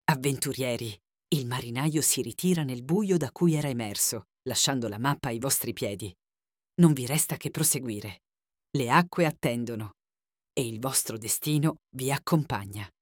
Avventurieri, il marinaio si ritira nel buio da cui era emerso, lasciando la mappa ai vostri piedi. Non vi resta che proseguire. Le acque attendono e il vostro destino vi accompagna.